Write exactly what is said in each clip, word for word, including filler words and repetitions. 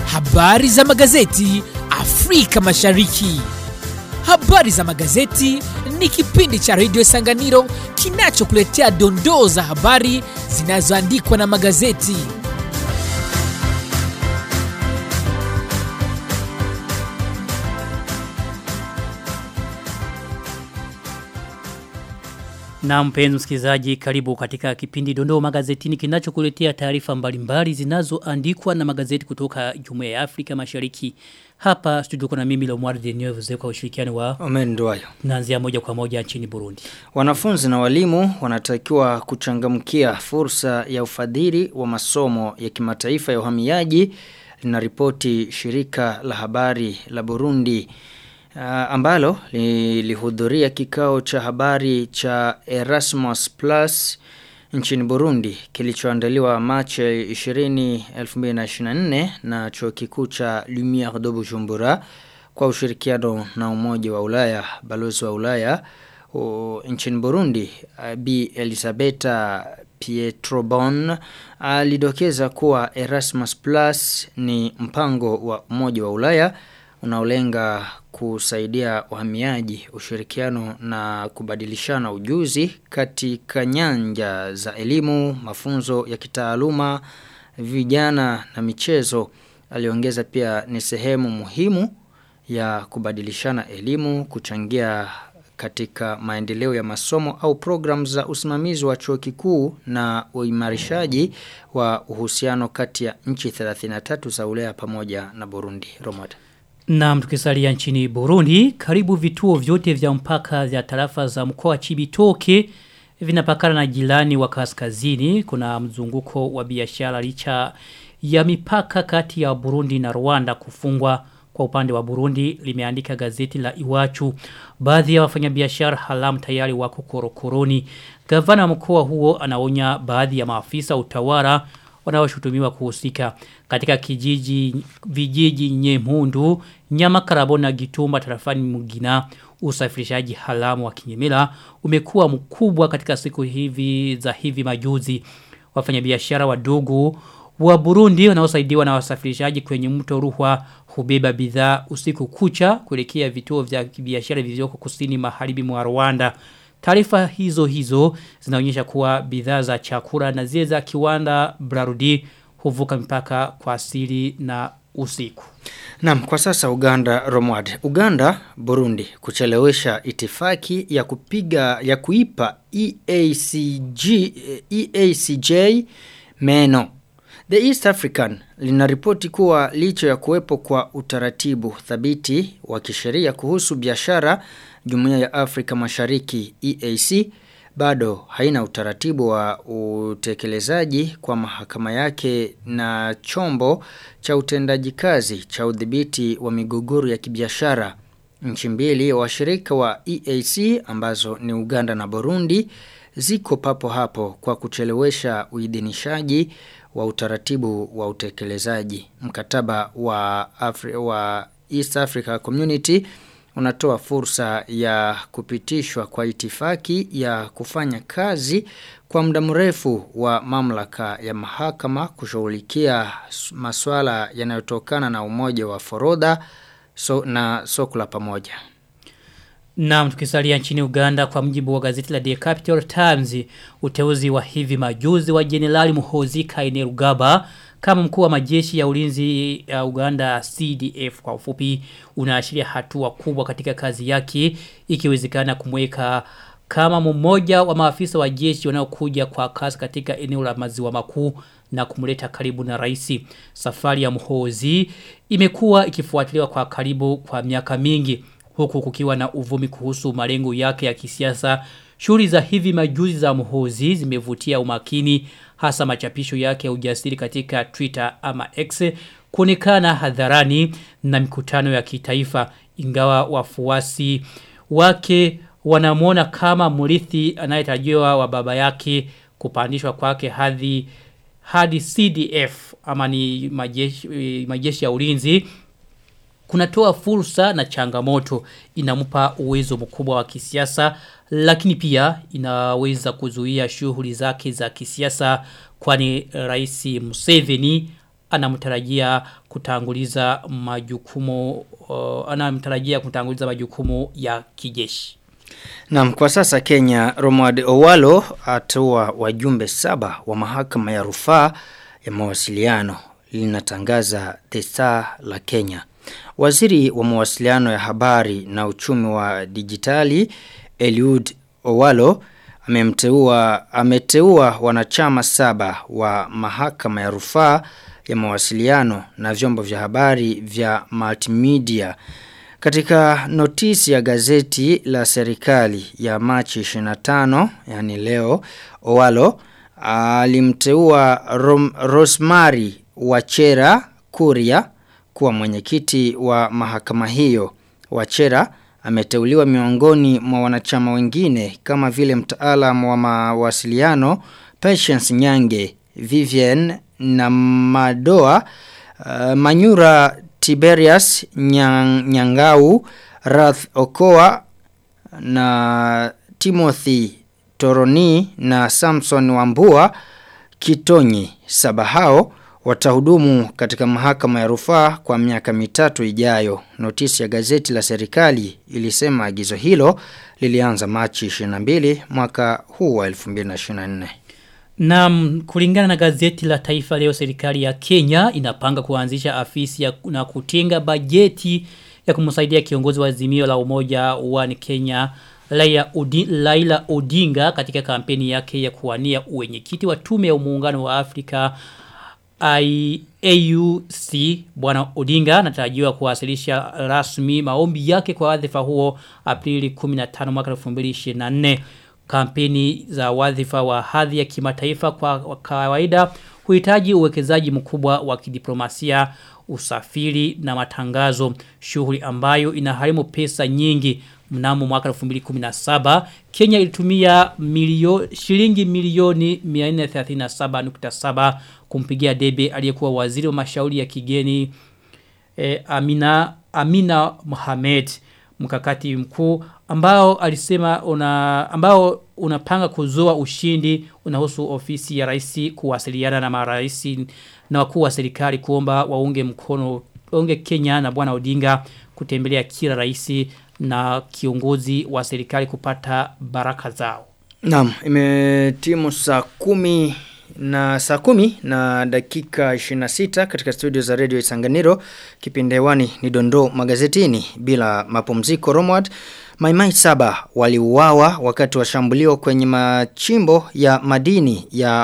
Habari za magazeti Afrika Mashariki. Habari za magazeti ni kipindi cha Radio Sanganiro kinachokuletea dondoo za habari zinazoandikwa na magazeti. Na mpenzi msikilizaji, karibu katika kipindi dondoo magazetini kinachokuletea taarifa mbalimbali zinazoandikwa na magazeti kutoka Jumuiya ya Afrika Mashariki. Hapa studio kuna mimi Lomward Deneuve kwa ushirikiano wa Omendwayo. Naanzia moja kwa moja nchini Burundi. Wanafunzi na walimu wanatakiwa kuchangamkia fursa ya ufadhili wa masomo ya kimataifa ya uhamiaji, linaripoti shirika la habari la Burundi. Uh, ambalo lilihudhuria kikao cha habari cha Erasmus Plus nchini Burundi kilichoandaliwa Machi ishirini elfu mbili na ishirini na nne na chuo kikuu cha Lumiere de Bujumbura kwa ushirikiano na Umoja wa Ulaya. Balozi wa Ulaya o, nchini Burundi uh, Bi Elisabetta Pietrobon alidokeza kuwa Erasmus Plus ni mpango wa Umoja wa Ulaya unaolenga kusaidia wahamiaji, ushirikiano na kubadilishana ujuzi katika nyanja za elimu, mafunzo ya kitaaluma, vijana na michezo. Aliongeza pia ni sehemu muhimu ya kubadilishana elimu, kuchangia katika maendeleo ya masomo au programu za usimamizi wa chuo kikuu na uimarishaji wa uhusiano kati ya nchi thelathini na tatu za Ulaya pamoja na Burundi. Romada. Na mtukisalia nchini Burundi, karibu vituo vyote vya mpaka vya tarafa za mkoa Chibitoke vinapakana na jirani wa kaskazini. Kuna mzunguko wa biashara licha ya mipaka kati ya Burundi na Rwanda kufungwa. Kwa upande wa Burundi, limeandika gazeti la Iwachu. Baadhi ya wafanyabiashara haramu tayari wako korokoroni. Gavana mkoa huo anaonya baadhi ya maafisa utawala wanaoshutumiwa kuhusika. Katika kijiji vijiji Nyemhundu, Nyamakarabo na Gitumba tarafani Mugina, usafirishaji haramu wa kinyemela umekuwa mkubwa katika siku hivi za hivi majuzi. Wafanyabiashara wadogo wa Burundi wanaosaidiwa na wasafirishaji kwenye mto Ruhwa hubeba bidhaa usiku kucha kuelekea vituo vya biashara vilivyoko kusini magharibi mwa Rwanda. Taarifa hizo hizo zinaonyesha kuwa bidhaa za chakula na zile za kiwanda Brarudi huvuka mpaka kwa asili na usiku. Naam, kwa sasa Uganda, Romwad. Uganda, Burundi kuchelewesha itifaki ya kupiga ya kuipa E A C G E A C J meno. The East African linaripoti kuwa licho ya kuwepo kwa utaratibu thabiti wa kisheria kuhusu biashara, Jumuiya ya Afrika Mashariki E A C bado haina utaratibu wa utekelezaji kwa mahakama yake na chombo cha utendaji kazi cha udhibiti wa migogoro ya kibiashara. Nchi mbili washirika wa E A C ambazo ni Uganda na Burundi ziko papo hapo kwa kuchelewesha uidhinishaji wa utaratibu wa utekelezaji. Mkataba wa Afri wa East Africa Community unatoa fursa ya kupitishwa kwa itifaki ya kufanya kazi kwa muda mrefu wa mamlaka ya mahakama kushughulikia masuala yanayotokana na umoja wa forodha so, na soko la pamoja. Na tukisalia nchini Uganda, kwa mujibu wa gazeti la The Capital Times, uteuzi wa hivi majuzi wa Jenerali Muhoozi Kainerugaba kama mkuu wa majeshi ya ulinzi ya Uganda C D F kwa ufupi unaashiria hatua kubwa katika kazi yake, ikiwezekana kumweka kama mmoja wa maafisa wa jeshi wanaokuja kwa kasi katika eneo la Maziwa Makuu na kumleta karibu na rais. Safari ya Muhoozi imekuwa ikifuatiliwa kwa karibu kwa miaka mingi, huku kukiwa na uvumi kuhusu malengo yake ya kisiasa. Shughuli za hivi majuzi za Muhoozi zimevutia umakini, hasa machapisho yake ya ujasiri katika Twitter ama X kuonekana hadharani na mikutano ya kitaifa, ingawa wafuasi wake wanamuona kama mrithi anayetarajiwa wa baba yake. Kupandishwa kwake hadi hadi C D F ama ni majeshi, majeshi ya ulinzi kunatoa fursa na changamoto. Inampa uwezo mkubwa wa kisiasa, lakini pia inaweza kuzuia shughuli zake za kisiasa, kwani Rais Museveni anamtarajia kutanguliza majukumu uh, anamtarajia kutanguliza majukumu ya kijeshi. Naam, kwa sasa Kenya, Romuald Owalo atoa wajumbe saba wa mahakama ya rufaa ya mawasiliano, linatangaza The Star la Kenya. Waziri wa mawasiliano ya habari na uchumi wa dijitali Eliud Owalo amemteua ameteua wanachama saba wa mahakama ya rufaa ya mawasiliano na vyombo vya habari vya multimedia. Katika notisi ya gazeti la serikali ya Machi ishirini na tano, yani leo, Owalo alimteua Rosemary Wachera Kuria kuwa mwenyekiti wa mahakama hiyo. Wachera ameteuliwa miongoni mwa wanachama wengine kama vile mtaalamu wa mawasiliano Patience Nyange, Vivian na Madoa, uh, Manyura Tiberius Nyang, Nyangau, Rath Okoa na Timothy Toroni na Samson Wambua Kitonyi. Saba hao watahudumu katika mahakama ya rufaa kwa miaka mitatu ijayo. Notisi ya gazeti la serikali ilisema agizo hilo lilianza Machi ishirini na mbili mwaka huu wa elfu mbili na ishirini na nne. Na kulingana na gazeti la Taifa Leo, serikali ya Kenya inapanga kuanzisha afisi ya na kutenga bajeti ya kumsaidia kiongozi wa Azimio la Umoja wa Kenya Laila Odinga, Laila Odinga katika kampeni yake ya kuwania uwenyekiti wa tume ya muungano wa Afrika I A U C. Bwana Odinga anatarajiwa kuwasilisha rasmi maombi yake kwa wadhifa huo Aprili kumi na tano mwaka elfu mbili ishirini na nne. Kampeni za wadhifa wa hadhi ya kimataifa kwa kawaida huhitaji uwekezaji mkubwa wa kidiplomasia, usafiri na matangazo, shughuli ambayo inaharimu pesa nyingi. Mnamo mwaka elfu mbili kumi na saba Kenya ilitumia milio, shilingi milioni mia nne thelathini na saba nukta saba kumpigia debe aliyekuwa waziri wa mashauri ya kigeni eh, Amina Amina Mohamed. Mkakati mkuu ambao alisema una ambao unapanga kuzoa ushindi unahusu ofisi ya rais kuwasiliana na marais na wakuu wa serikali kuomba waunge mkono waunge Kenya na Bwana Odinga kutembelea kila rais na kiongozi wa serikali kupata baraka zao. Naam, imetimu saa kumi na saa kumi na dakika ishirini na sita katika studio za Radio Isanganiro. Kipindi hewani ni Dondoo Magazetini bila mapumziko. Romuald, maimai saba waliuawa wakati wa shambulio kwenye machimbo ya madini ya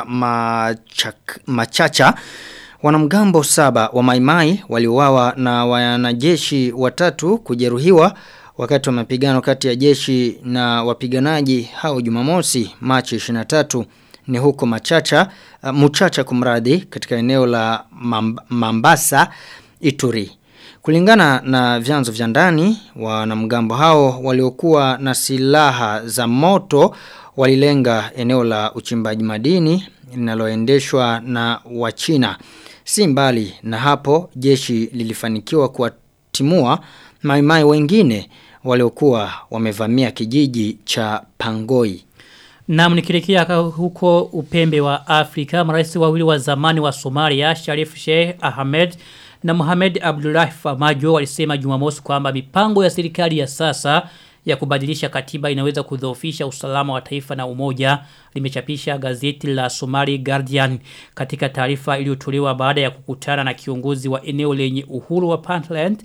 machak, Machacha. Wanamgambo saba wa maimai waliuawa na wanajeshi watatu kujeruhiwa wakati wa mapigano kati ya jeshi na wapiganaji hao Jumamosi Machi ishirini na tatu ni huko Machacha, uh, Muchacha kumradi katika eneo la Mamb Mambasa, Ituri. Kulingana na vyanzo vya ndani, wanamgambo hao waliokuwa na silaha za moto walilenga eneo la uchimbaji madini linaloendeshwa na Wachina. Si mbali na hapo, jeshi lilifanikiwa kuwatimua maimai wengine waliokuwa wamevamia kijiji cha Pangoi. Na mnikirikia huko upembe wa Afrika, marais wawili wa zamani wa Somalia, Sharif Sheikh Ahmed na Mohamed Abdullahi Farmajo walisema Jumamosi kwamba mipango ya serikali ya sasa ya kubadilisha katiba inaweza kudhoofisha usalama wa taifa na umoja, limechapisha gazeti la Somali Guardian. Katika taarifa iliyotolewa baada ya kukutana na kiongozi wa eneo lenye uhuru wa Puntland,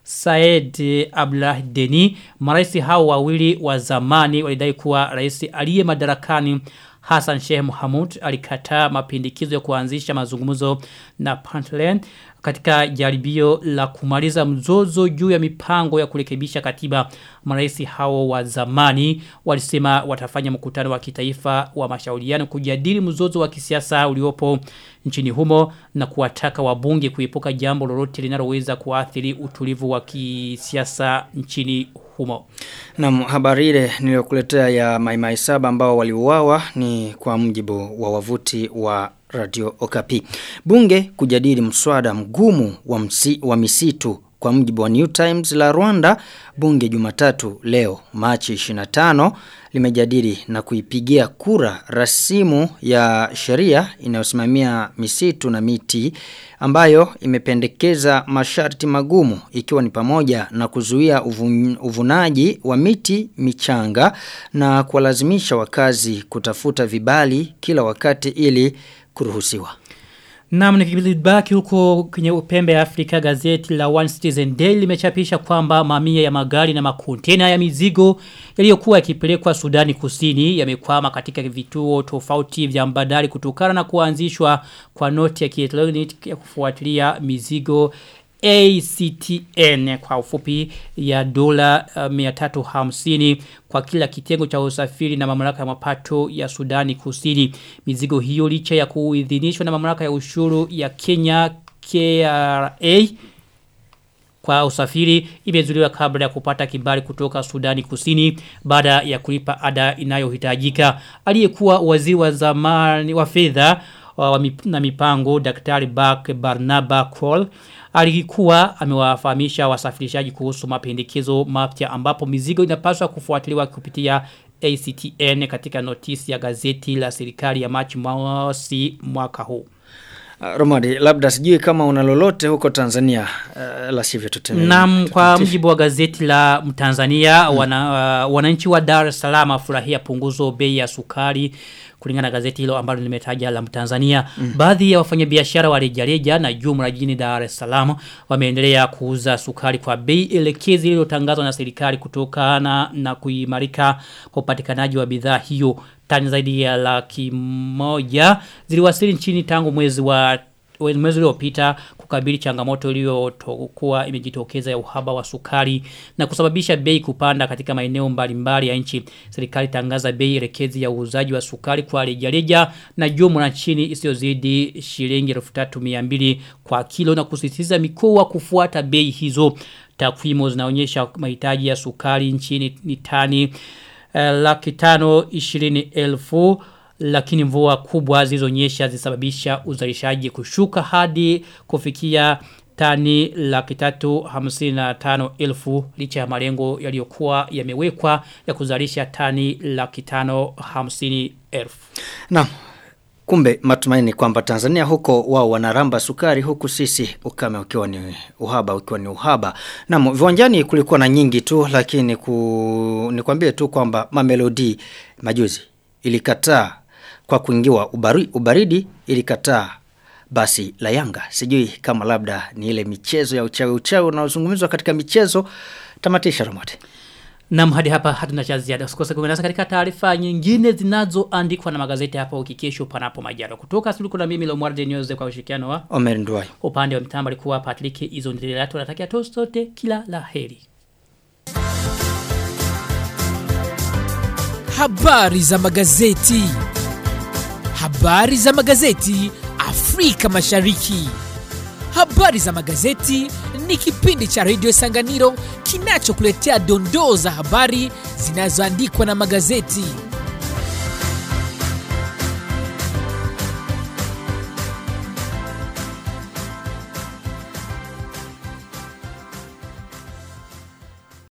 Said Abdullah Deni, marais hao wawili wa zamani walidai kuwa rais aliye madarakani Hassan Sheikh Mohamud alikataa mapendekezo ya kuanzisha mazungumzo na Puntland katika jaribio la kumaliza mzozo juu ya mipango ya kurekebisha katiba. Marais hao wa zamani walisema watafanya mkutano wa kitaifa wa mashauriano kujadili mzozo wa kisiasa uliopo nchini humo na kuwataka wabunge kuepuka jambo lolote linaloweza kuathiri utulivu wa kisiasa nchini humo. Na habari ile niliyokuletea ya maimai saba ambao waliuawa ni kwa mjibu wa wavuti wa Radio Okapi. Bunge kujadili mswada mgumu wa, msi, wa misitu Kwa mujibu wa New Times la Rwanda, bunge Jumatatu leo Machi ishirini na tano limejadili na kuipigia kura rasimu ya sheria inayosimamia misitu na miti ambayo imependekeza masharti magumu ikiwa ni pamoja na kuzuia uvun, uvunaji wa miti michanga na kuwalazimisha wakazi kutafuta vibali kila wakati ili kuruhusiwa. Naam, nikibaki huko kwenye upembe ya Afrika, gazeti la One Citizen Daily limechapisha kwamba mamia ya magari na makontena ya mizigo yaliyokuwa yakipelekwa Sudani Kusini yamekwama katika vituo tofauti vya bandari kutokana na kuanzishwa kwa noti ya kielektroniki ya kufuatilia mizigo A C T N kwa ufupi ya dola uh, mia tatu hamsini kwa kila kitengo cha usafiri na mamlaka ya mapato ya Sudani Kusini. Mizigo hiyo licha ya kuidhinishwa na mamlaka ya ushuru ya Kenya K R A kwa usafiri imezuliwa kabla ya kupata kibali kutoka Sudani Kusini baada ya kulipa ada inayohitajika. Aliyekuwa waziri wa zamani wa fedha na mipango Daktari Bak Barnaba Cole alikuwa amewafahamisha wasafirishaji kuhusu mapendekezo mapya ambapo mizigo inapaswa kufuatiliwa kupitia A C T N katika notisi ya gazeti la serikali ya Machi mosi mwaka huu. Uh, Romadi, labda sijui kama una lolote huko Tanzania, uh, la sivyo tuteme. Naam, kwa mjibu wa gazeti la Tanzania, hmm. wana, uh, wananchi wa Dar es Salaam furahia punguzo bei ya sukari kulingana na gazeti hilo ambalo nimetaja la Tanzania. Mm. Baadhi ya wafanyabiashara wa rejareja na jumla jijini Dar es Salaam wameendelea kuuza sukari kwa bei elekezi iliyotangazwa na serikali kutokana na kuimarika kwa upatikanaji wa bidhaa hiyo. Tani zaidi ya laki moja ziliwasili nchini tangu mwezi wa mwezi uliopita kukabili changamoto iliyokuwa imejitokeza ya uhaba wa sukari na kusababisha bei kupanda katika maeneo mbalimbali ya nchi. Serikali tangaza bei elekezi ya uuzaji wa sukari kwa rejareja na jumla nchini isiyozidi shilingi elfu tatu mia mbili kwa kilo na kusisitiza mikoa kufuata bei hizo. Takwimu zinaonyesha mahitaji ya sukari nchini ni tani uh, laki tano ishirini elfu, lakini mvua kubwa zilizonyesha zisababisha uzalishaji kushuka hadi kufikia tani laki tatu hamsini na tano elfu licha ya malengo yaliyokuwa yamewekwa ya kuzalisha tani laki tano hamsini elfu. Naam. Kumbe matumaini kwamba Tanzania huko wao wanaramba sukari huku sisi ukame ukiwa ni uhaba ukiwa ni uhaba. Naam, viwanjani kulikuwa na nyingi tu lakini ku, nikwambie tu kwamba Mamelodi majuzi ilikataa kwa kuingiwa ubari, ubaridi ilikataa basi la Yanga. Sijui kama labda ni ile michezo ya uchawi uchawi unaozungumzwa katika michezo. Tamatisha Ramote. Na hadi hapa hatuna cha ziada. Usikose kuungana katika taarifa nyingine zinazoandikwa na magazeti hapa ukikesho panapo majaliwa. Kutoka studio na mimi Lomwarde News kwa ushirikiano wa Omer Ndwai. Upande wa mtamba alikuwa Patrick Izondeleato. Natakia toast sote kila laheri. Habari za magazeti. Habari za magazeti Afrika Mashariki. Habari za magazeti ni kipindi cha Radio Sanganiro kinachokuletea dondoo za habari zinazoandikwa na magazeti.